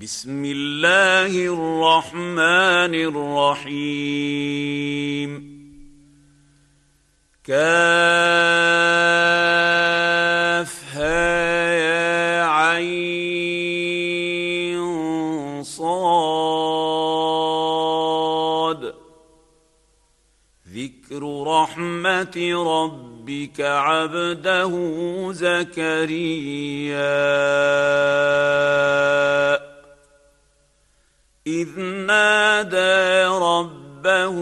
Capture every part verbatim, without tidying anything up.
بسم الله الرحمن الرحيم. كافها يا عين صاد. ذكر رحمة ربك عبده زكريا إذ نادى ربه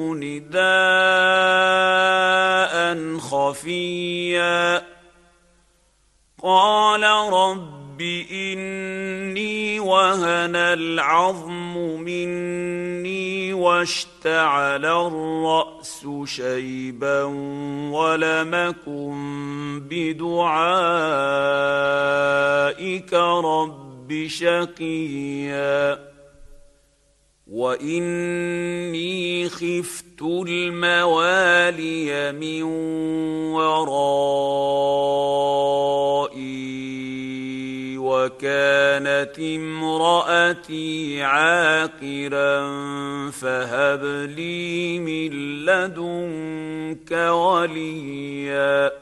نداء خفيا قال رب إني وهن العظم مني واشتعل الرأس شيبا ولم أكن بدعائك رب شقيا وإني خفت الموالي من ورائي وكانت امرأتي عاقرا فهب لي من لدنك وليا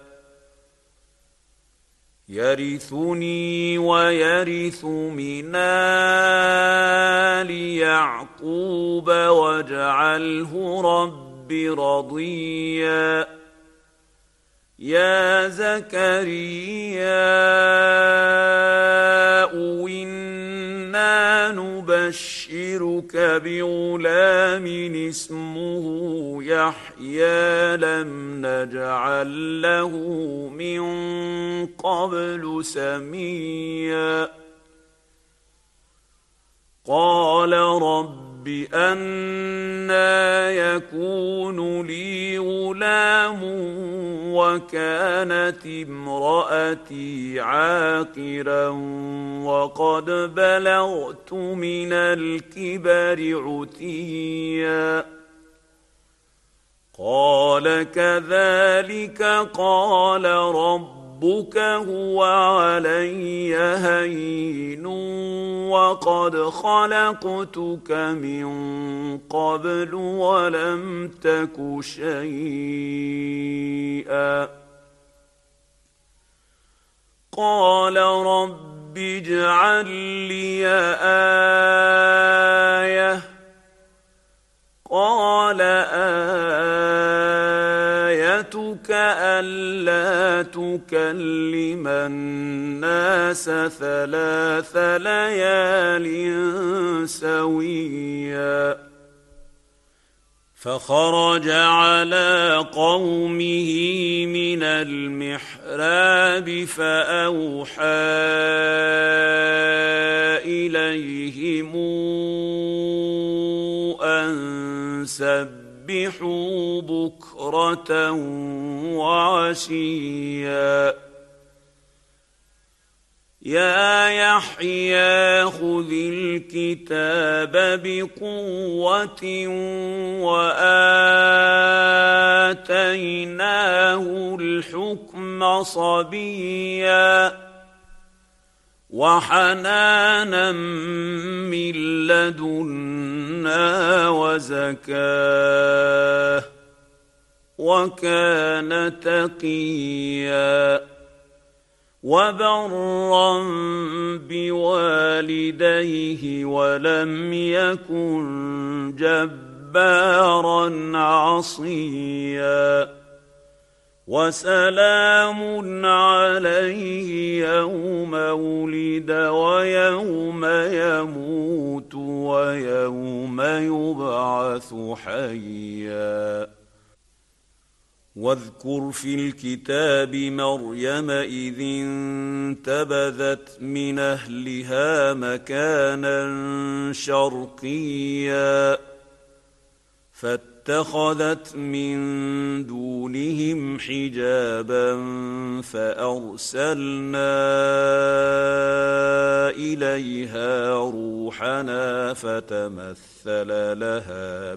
يرثني ويرث من آل يعقوب واجعله رب رضيا يا زكريا إنا نبشرك بغلام اسمه يحيى لم نجعل له من قبل سميا قال رب أنى يكون لي غلام وكانت امرأتي عاقرا وقد بلغت من الكبر عتيا قال كذلك قال ربك هو علي هين وقد خلقتك من قبل ولم تك شيئا قال رب اجعل لي آية قال آيتك ألا تكلم الناس ثلاث ليال سويا فخرج على قومه من المحراب فأوحى إليهم أن سبحوا بكرة وعشيا يا يحيى خذ الكتاب بقوة وآتيناه الحكم صبيا وحنانا من لدنا وزكاه وكان تقيا وبرا بوالديه ولم يكن جبارا عصيا وسلام عليه يوم ولد ويوم يموت ويوم يبعث حيا واذكر في الكتاب مريم إذ انتبذت من أهلها مكانا شرقيا فاتخذت من دونهم حجابا فأرسلنا إليها روحنا فتمثل لها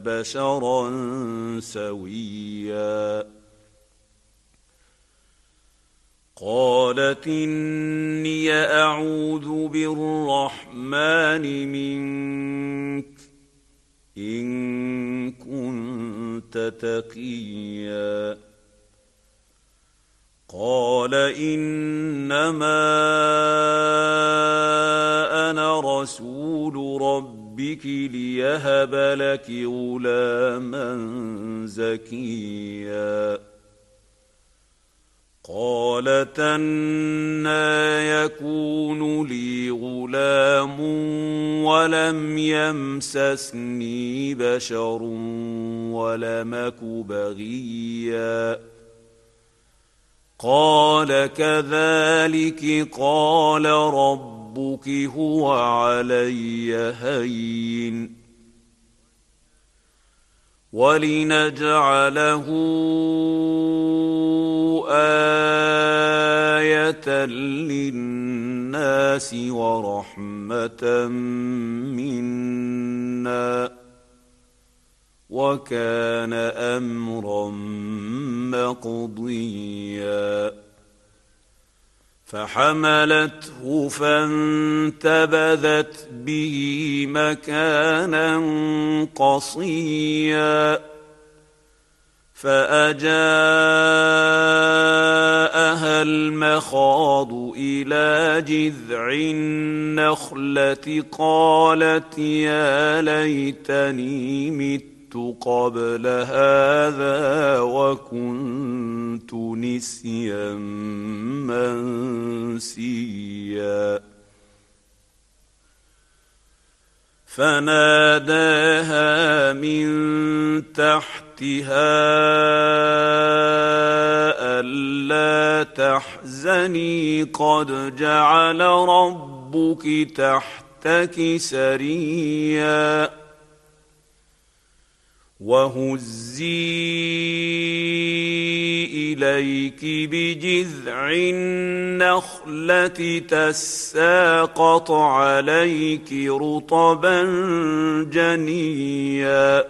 بشرا سويا قالت إني أعوذ بالرحمن منك إن كنت تقيا قال إنما أنا رسول ربك ليهب لك غلاما زكيا قالت أنى يكون لي غلام ولم يمسسني بشر ولم أك بغيا قال كذلك قال ربك هو علي هين ولنجعله آية للناس ورحمة منا وكان أمرا مقضيا فحملته فانتبذت به مكانا قصيا فأجاءها المخاض إلى جذع النخلة قالت يا ليتني مت قبل هذا وكنت نسيا منسيا فناداها من تحتها ألا تحزني قد جعل ربك تحتك سريا وهزي إليك بجذع النخلة تساقط عليك رطبا جنيا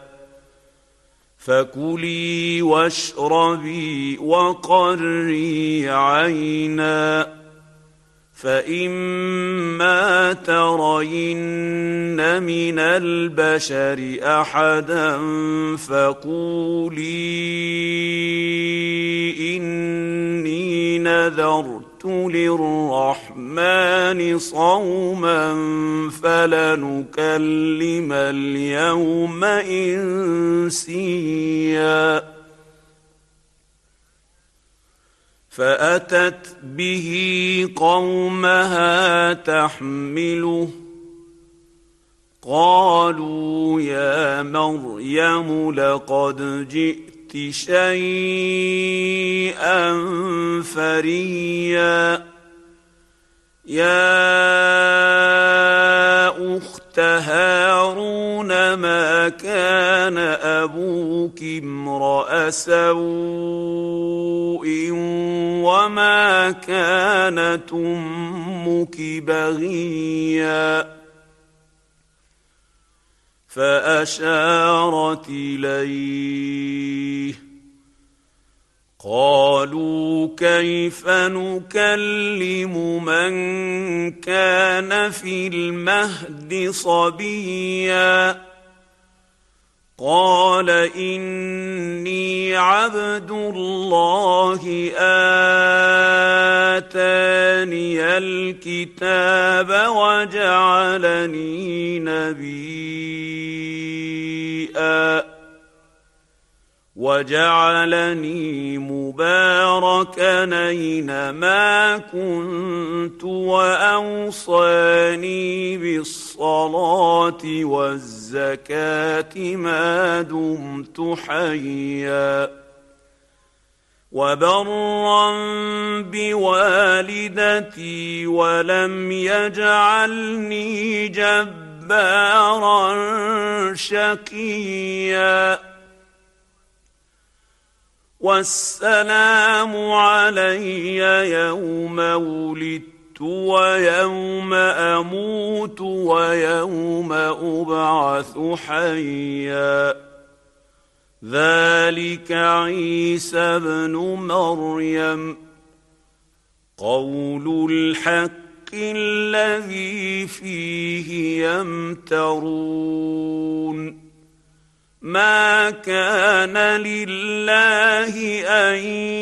فكلي واشربي وقري عينا فإما ترين من البشر أحدا فقولي إني نذرت للرحمن صوما فلنكلم اليوم إنسيا فأتت به قومها تحمله قالوا يا مريم لقد جئت شيئا فريا يا أخت هارون ما كان أبوك امرأ سوء وما كانت أمك بغيا فأشارت إليه قالوا كيف نكلم من كان في المهد صبيا قال إني عبد الله آتاني الكتاب وجعلني نبيا وجعلني مباركا أينما كنت وأوصاني بالصلاة والزكاة ما دمت حيا وبرا بوالدتي ولم يجعلني جبارا شقيا والسلام علي يوم ولدت ويوم أموت ويوم أبعث حيا ذلك عيسى ابن مريم قول الحق الذي فيه يمترون ما كان لله أن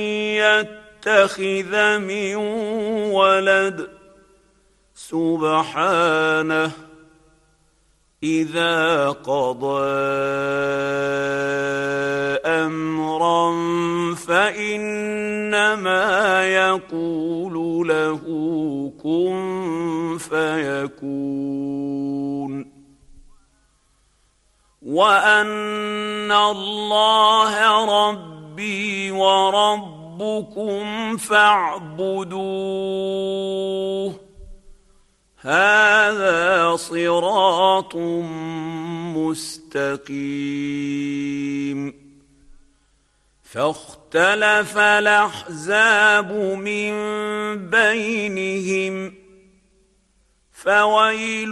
يتخذ من ولد سبحانه إذا قضى أمرا فإنما يقول له كن فيكون وأن الله ربي وربكم فاعبدوه هذا صراط مستقيم فاختلف الأحزاب من بينهم فويل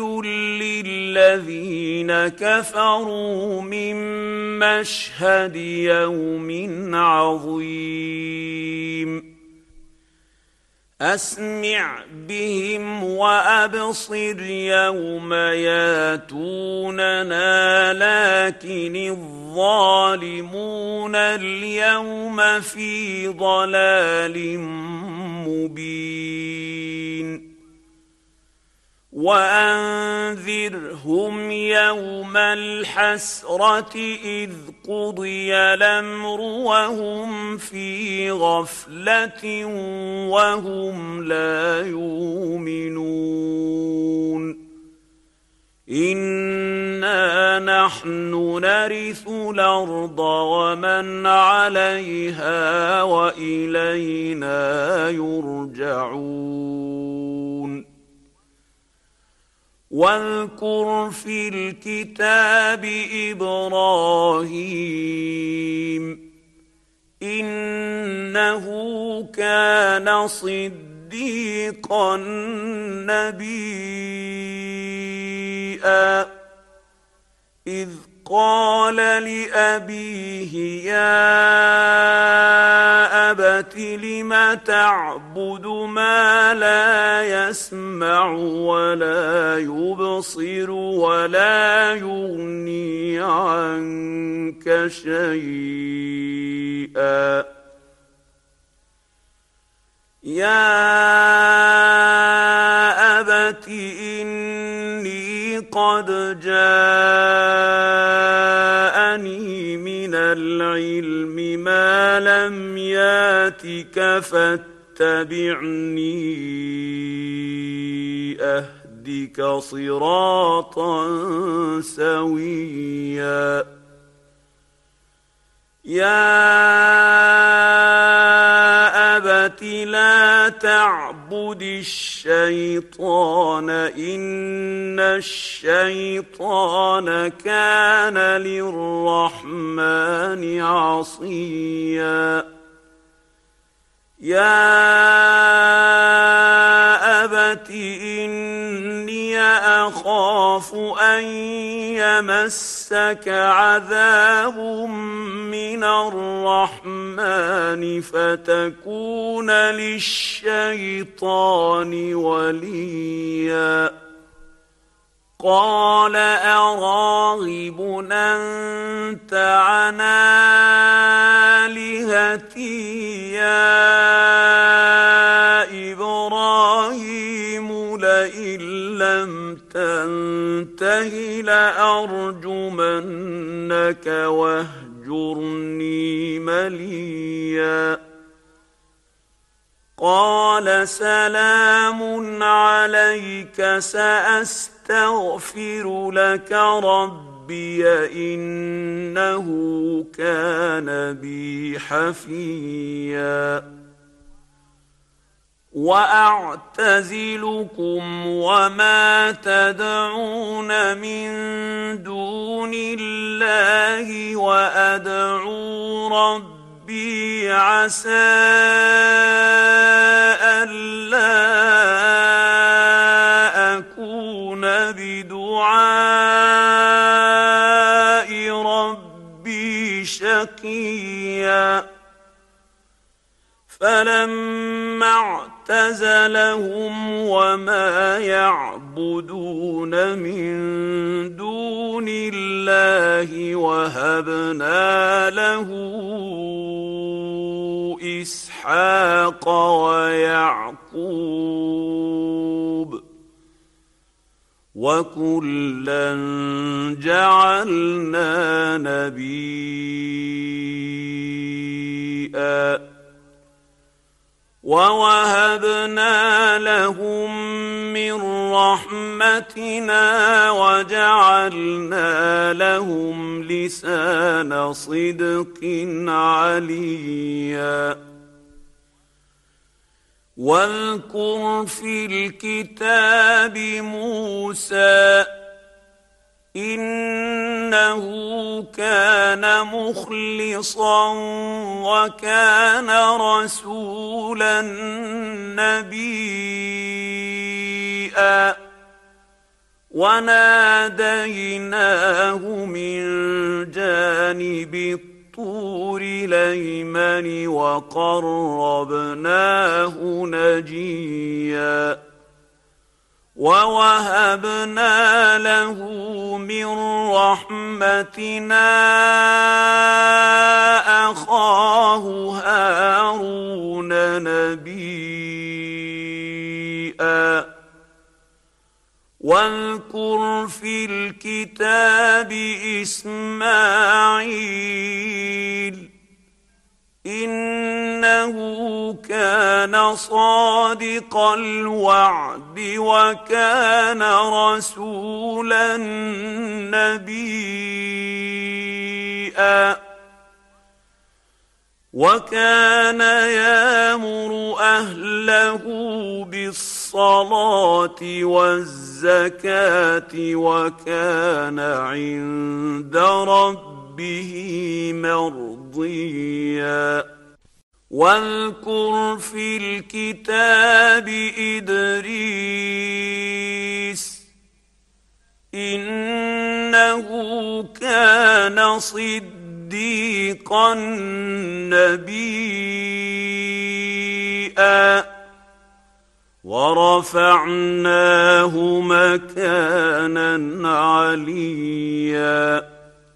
للذين كفروا من مشهد يوم عظيم أسمع بهم وأبصر يوم ياتوننا لكن الظالمون اليوم في ضلال مبين وأنذرهم يوم الحسرة إذ قضي الأمر وهم في غفلة وهم لا يؤمنون إنا نحن نرث الأرض ومن عليها وإلينا يرجعون واذكر في الكتاب إبراهيم إنه كان صديقا نبيا إذ قال لأبيه يا أبت لم تعبد ما لا يسمع ولا يبصر ولا يغني عنك شيئا يا أبت إني قد جاءني من العلم ما لم ياتك فاتبعني أهدك صراطا سويا يا أبت لا تعبد الشيطان إن الشيطان كان للرحمن عصيا يا أبت إني أخاف أن يمسك عذاب من الرحمن فتكون للشيطان وليا قال أراغب أنت عن آلهتي يا إبراهيم لئن لم تنته لأرجمنك واهجرني مليا قال سلام عليك سأستغفر لك ربي إنه كان بي حفيا وأعتزلكم وما تدعون من دون الله وأدعو ربي عسى ألا أكون بدعاء ربي شقيا فلما واعتزلهم وما يعبدون من دون الله وهبنا له إسحاق ويعقوب وكلا جعلنا نبيا ووهبنا لهم من رحمتنا وجعلنا لهم لسان صدق عليا واذكر في الكتاب موسى إنه كان مخلصا وكان رسولا نبيا وناديناه من جانب الطور الأيمن وقربناه نجيا ووهبنا له من رحمتنا أخاه هارون نبيا واذكر في الكتاب إسماعيل إنه كان صادق الوعد وكان رسولا نبيا وكان يأمر أهله بالصلاة والزكاة وكان عند ربه مرضيا واذكر في الكتاب إدريس إنه كان صديقا نبيا ورفعناه مكانا عليا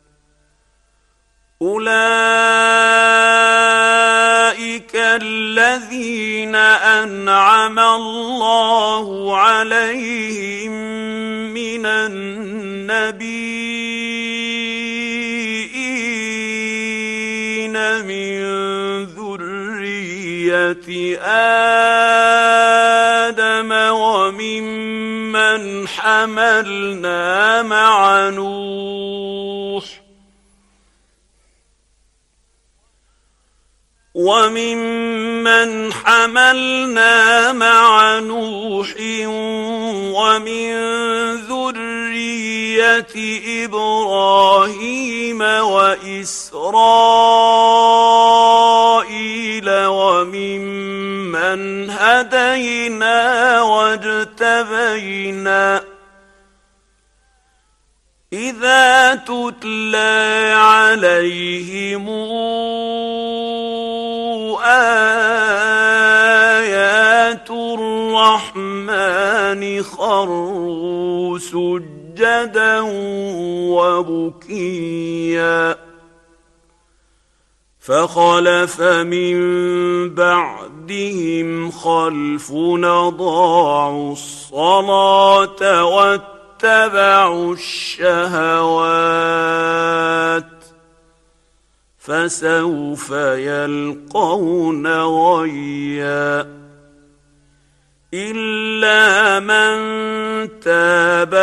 أولئك الذين أنعم الله عليهم من النبيين من ذرية آدم وممن حملنا مع نوح وممن حملنا مع نوح ومن ذرية إبراهيم وإسرائيل وممن هدينا واجتبينا إذا تتلى عليهم آيات الرحمن خروا سجدا وبكيا فخلف من بعدهم خلف أضاعوا الصلاة واتبعوا الشهوات فسوف يلقون غيا إلا من تاب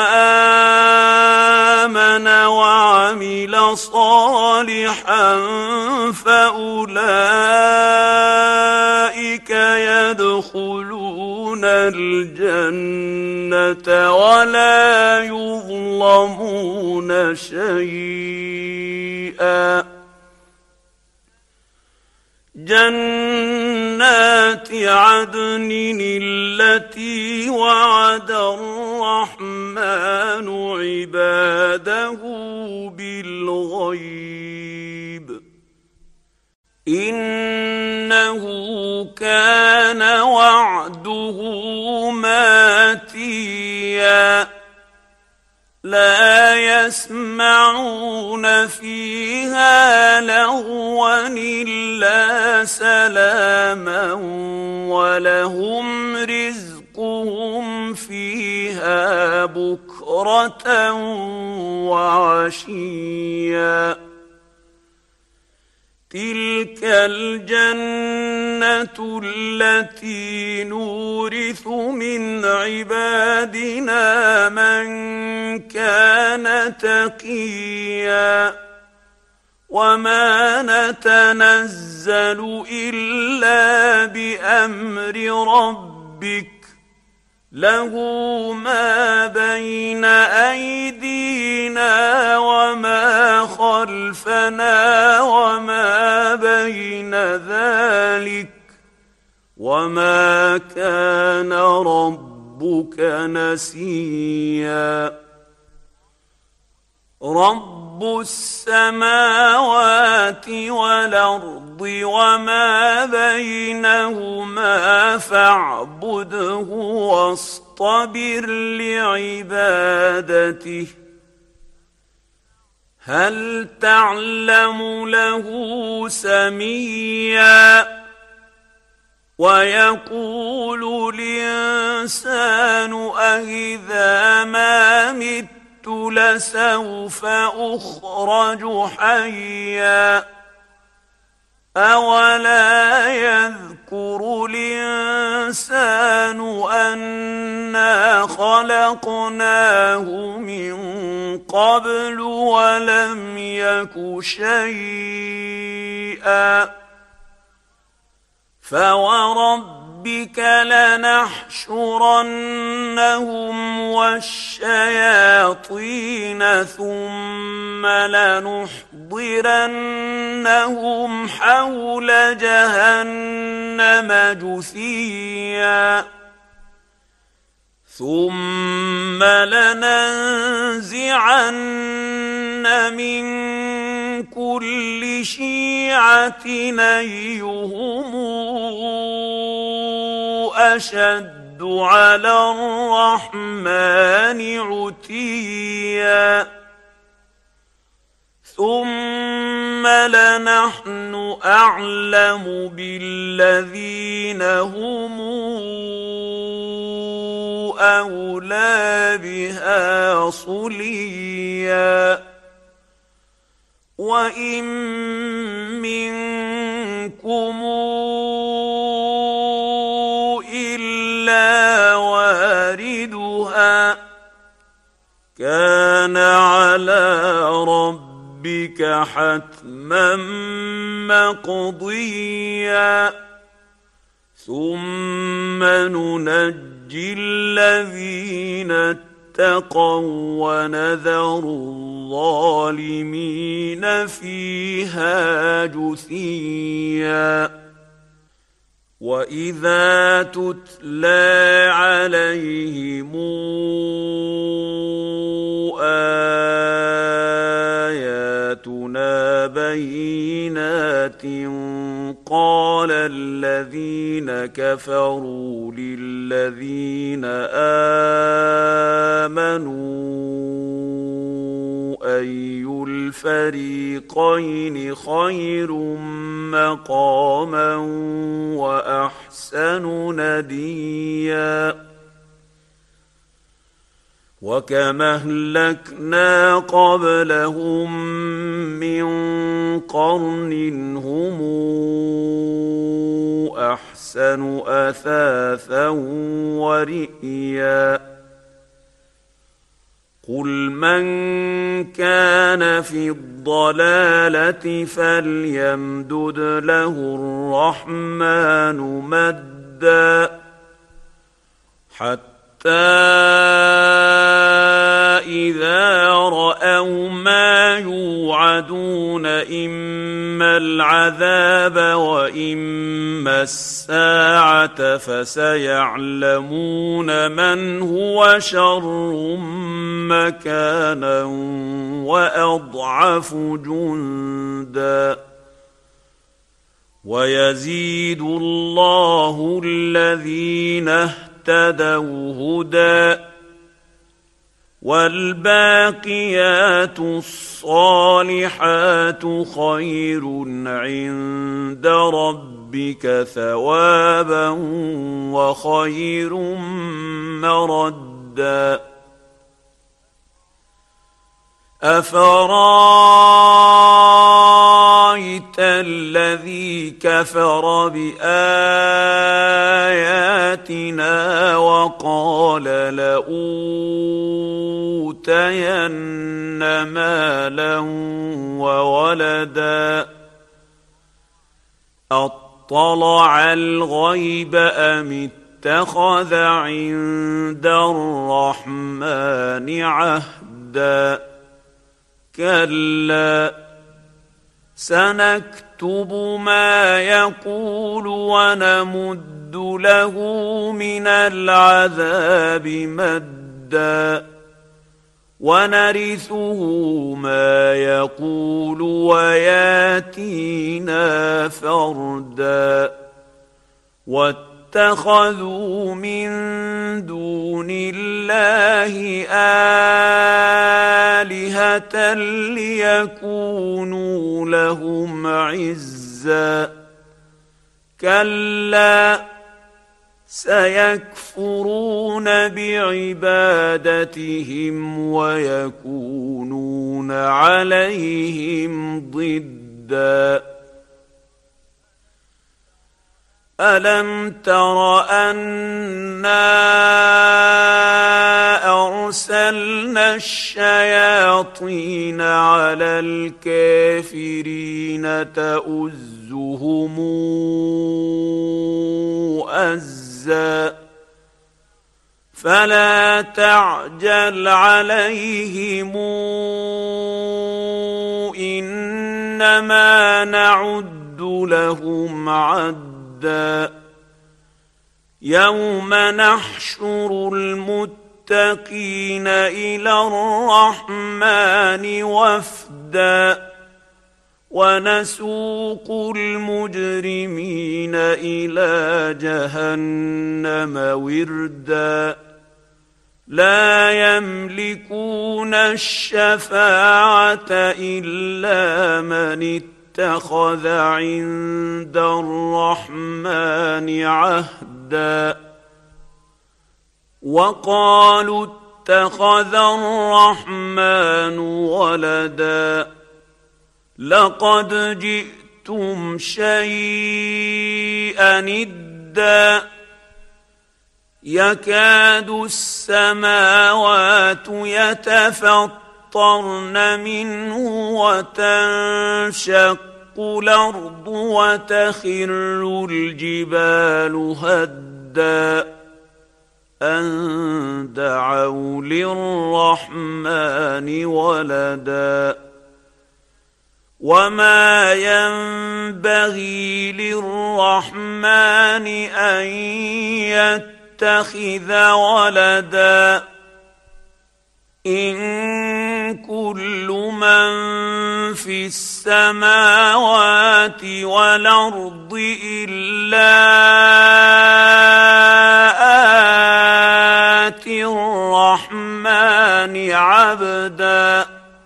وآمن وعمل صالحا فأولئك يدخلون الجنة ولا يظلمون شيئا جنات عدن التي وعد الرحمن عباده بالغيب إنه كان وعد لا يسمعون فيها لغوا إلا سلاما ولهم رزقهم فيها بكرة وعشيا تلك الجنة التي نورث من عبادنا من كان تقيا وما نتنزل إلا بأمر ربك له ما بين أيدينا وما خلفنا وما بين ذلك وما كان ربك نسيا رب السماوات والأرض وما بينهما فاعبده واصطبر لعبادته هل تعلم له سميا ويقول الإنسان أإذا ما مت لسوف أخرج حيا أولا يذكر الإنسان أنا خلقناه من قبل ولم يك شيئا فوربك لنحشرنهم والشياطين ثم لنحضرنهم حول جهنم جثيا ثم لننزعن من كل شيعة أيهم أشد على الرحمن عتيا ثم لنحن أعلم بالذين هم أولى بها صليا وإن منكم إلا واردها كان على ربك حتما مقضيا ثم ننجي الذين اتقوا ونذر الظالمين فيها جثيا وإذا تتلى عليهم آياتنا بينات قال الذين كفروا للذين آمنوا أي الفريقين خير مقاما وأحسن نديا وكما أهلكنا قبلهم من قرن هم أحسن أثاثا ورئيا قل من كان في الضلالة فليمدد له الرحمن مدا حتى إذا رأوا ما يوعدون إما العذاب وإما الساعة فسيعلمون من هو شر مكانا وأضعف جندا ويزيد الله الذين اهتدوا هدى والباقيات الصالحات خير عند ربك ثوابا وخير مردا أفرايت الذي كفر بآياتنا وقال لأوتين مالا وولدا أطلع الغيب أم اتخذ عند الرحمن عهدا كلا سنكتب ما يقول ونمد له من العذاب مدا ونرثه ما يقول وياتينا فردا واتخذوا من دون الله آلهة ليكونوا لهم عزا كلا سيكفرون بعبادتهم ويكونون عليهم ضدا ألم تر أنا أرسلنا الشياطين على الكافرين تؤزهم أزا فلا تعجل عليهم إنما نعد لهم عدا يوم نحشر المتقين إلى الرحمن وفدا ونسوق المجرمين إلى جهنم وردا لا يملكون الشفاعة إلا من اتخذ عند الرحمن عهدا وقالوا اتخذ الرحمن ولدا لقد جئتم شيئا إدا يكاد السماوات يتفطرن منه وتنشق الأرض وتخر الجبال هدا أن دعوا للرحمن ولدا وما ينبغي للرحمن أن يتخذ ولدا إن كل من في السماوات والأرض إلا آتي الرحمن عبدا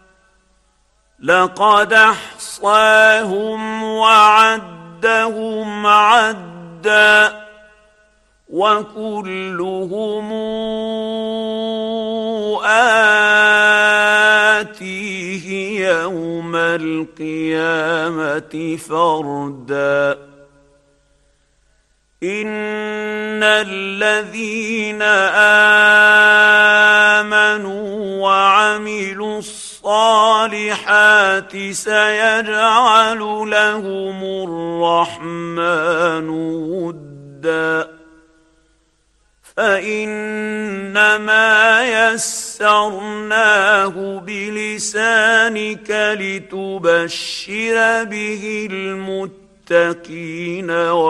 لقد أحصاهم وعدهم عدا وكلهم آتيه يوم القيامة فردا إن الذين آمنوا وعملوا الصالحات سيجعل لهم الرحمن ودا فإنما يسرناه بلسانك لتبشر به المتقين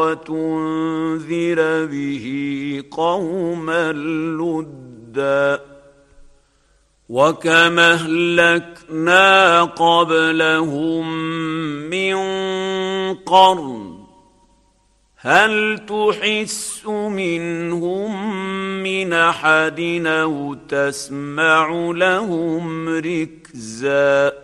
وتنذر به قوما لدا وكما أهلكنا قبلهم من قرن هل تحس منهم من احد او تسمع لهم ركزا